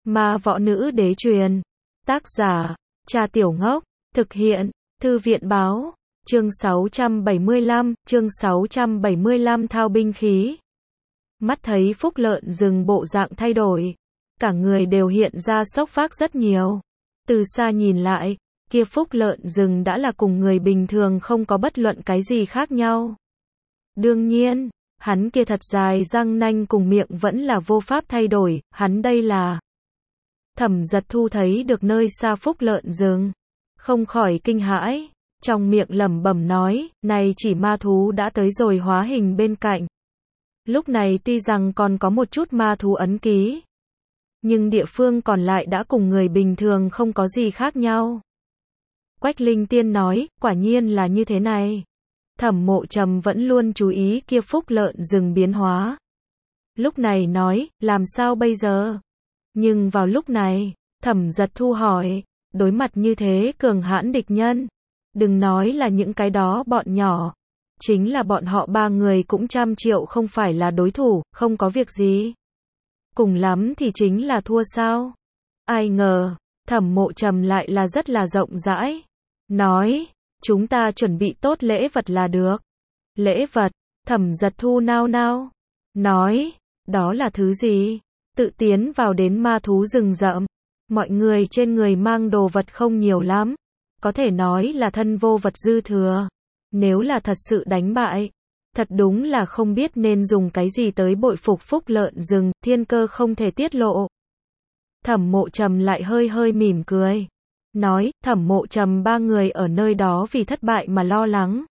Ma võ nữ đế truyền. Tác giả, Cha Tiểu Ngốc. Thực hiện, Thư viện báo. Chương 675 thao binh khí. Mắt thấy Phúc Lợn Rừng bộ dạng thay đổi. Cả người đều hiện ra sốc phác rất nhiều. Từ xa nhìn lại, kia Phúc Lợn Rừng đã là cùng người bình thường không có bất luận cái gì khác nhau. Đương nhiên, hắn kia thật dài răng nanh cùng miệng vẫn là vô pháp thay đổi, hắn đây là. Thẩm Giật Thu thấy được nơi xa Phúc Lợn Rừng, không khỏi kinh hãi, trong miệng lẩm bẩm nói, này chỉ ma thú đã tới rồi hóa hình bên cạnh. Lúc này tuy rằng còn có một chút ma thú ấn ký, nhưng địa phương còn lại đã cùng người bình thường không có gì khác nhau. Quách Linh Tiên nói, quả nhiên là như thế này. Thẩm Mộ Trầm vẫn luôn chú ý kia Phúc Lợn Rừng biến hóa. Lúc này nói, làm sao bây giờ? Nhưng vào lúc này, Thẩm Giật Thu hỏi, đối mặt như thế cường hãn địch nhân, đừng nói là những cái đó bọn nhỏ, chính là bọn họ ba người cũng 100 triệu không phải là đối thủ, không có việc gì. Cùng lắm thì chính là thua sao? Ai ngờ, Thẩm Mộ Trầm lại là rất là rộng rãi. Nói, chúng ta chuẩn bị tốt lễ vật là được. Lễ vật, Thẩm Giật Thu nao nao. Nói, đó là thứ gì? Tự tiến vào đến ma thú rừng rậm. Mọi người trên người mang đồ vật không nhiều lắm. Có thể nói là thân vô vật dư thừa. Nếu là thật sự đánh bại, thật đúng là không biết nên dùng cái gì tới bội phục Phúc Lợn Rừng, thiên cơ không thể tiết lộ. Thẩm Mộ Trầm lại hơi mỉm cười. Nói, Thẩm Mộ Trầm ba người ở nơi đó vì thất bại mà lo lắng.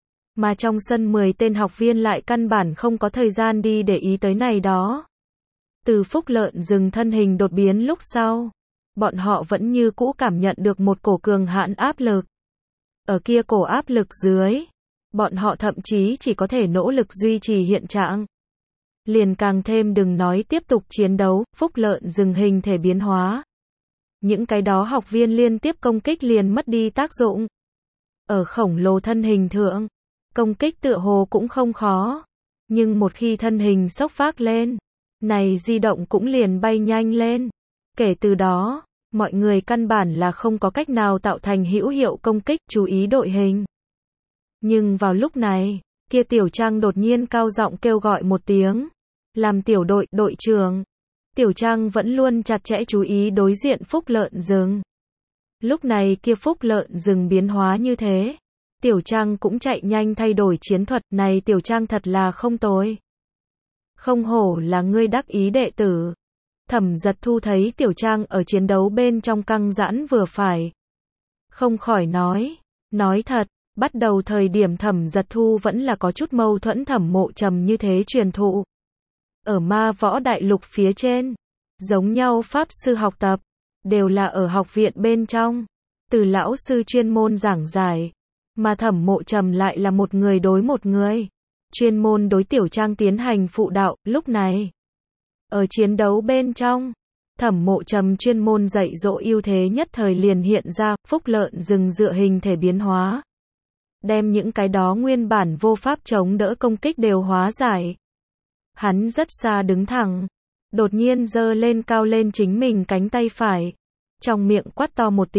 Mà trong sân 10 tên học viên lại căn bản không có thời gian đi để ý tới này đó. Từ Phúc Lợn Rừng thân hình đột biến lúc sau, bọn họ vẫn như cũ cảm nhận được một cổ cường hãn áp lực. Ở kia cổ áp lực dưới, bọn họ thậm chí chỉ có thể nỗ lực duy trì hiện trạng. Liền càng thêm đừng nói tiếp tục chiến đấu, Phúc Lợn Rừng hình thể biến hóa. Những cái đó học viên liên tiếp công kích liền mất đi tác dụng. Ở khổng lồ thân hình thượng, công kích tựa hồ cũng không khó. Nhưng một khi thân hình sốc phác lên, này di động cũng liền bay nhanh lên. Kể từ đó, mọi người căn bản là không có cách nào tạo thành hữu hiệu công kích, chú ý đội hình. Nhưng vào lúc này, kia Tiểu Trang đột nhiên cao giọng kêu gọi một tiếng. Làm tiểu đội, đội trưởng. Tiểu Trang vẫn luôn chặt chẽ chú ý đối diện Phúc Lợn Rừng. Lúc này kia Phúc Lợn Rừng biến hóa như thế. Tiểu Trang cũng chạy nhanh thay đổi chiến thuật, này Tiểu Trang thật là không tồi. Không hổ là ngươi đắc ý đệ tử. Thẩm Giật Thu thấy Tiểu Trang ở chiến đấu bên trong căng giãn vừa phải. Không khỏi nói thật, bắt đầu thời điểm Thẩm Giật Thu vẫn là có chút mâu thuẫn Thẩm Mộ Trầm như thế truyền thụ. Ở ma võ đại lục phía trên, giống nhau pháp sư học tập, đều là ở học viện bên trong, từ lão sư chuyên môn giảng giải, mà Thẩm Mộ Trầm lại là một người đối một người, chuyên môn đối Tiểu Trang tiến hành phụ đạo. Lúc này, ở chiến đấu bên trong, Thẩm Mộ Trầm chuyên môn dạy dỗ ưu thế nhất thời liền hiện ra. Phúc Lợn Rừng dựa hình thể biến hóa, đem những cái đó nguyên bản vô pháp chống đỡ công kích đều hóa giải. Hắn rất xa đứng thẳng, đột nhiên giơ lên cao lên chính mình cánh tay phải, trong miệng quát to một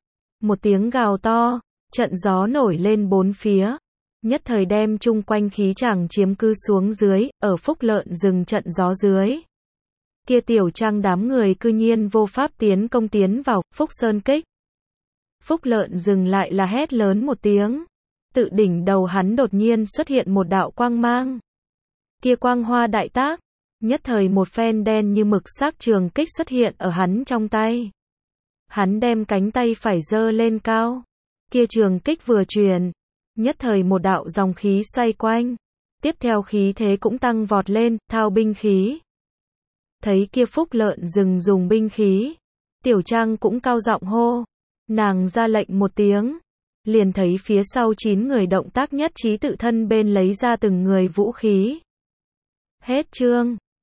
tiếng gào to, trận gió nổi lên bốn phía, nhất thời đem chung quanh khí chàng chiếm cư xuống dưới. Ở Phúc Lợn Rừng trận gió dưới, kia Tiểu Trang đám người cư nhiên vô pháp tiến công tiến vào. Phúc Sơn kích. Phúc Lợn Rừng lại là hét lớn một tiếng, tự đỉnh đầu hắn đột nhiên xuất hiện một đạo quang mang. Kia quang hoa đại tác, nhất thời một phen đen như mực sắc trường kích xuất hiện ở hắn trong tay. Hắn đem cánh tay phải giơ lên cao, kia trường kích vừa truyền, nhất thời một đạo dòng khí xoay quanh, tiếp theo khí thế cũng tăng vọt lên, thao binh khí. Thấy kia Phúc Lợn Rừng dùng binh khí, Tiểu Trang cũng cao giọng hô, nàng ra lệnh một tiếng, liền thấy phía sau 9 người động tác nhất trí tự thân bên lấy ra từng người vũ khí. Hết chương.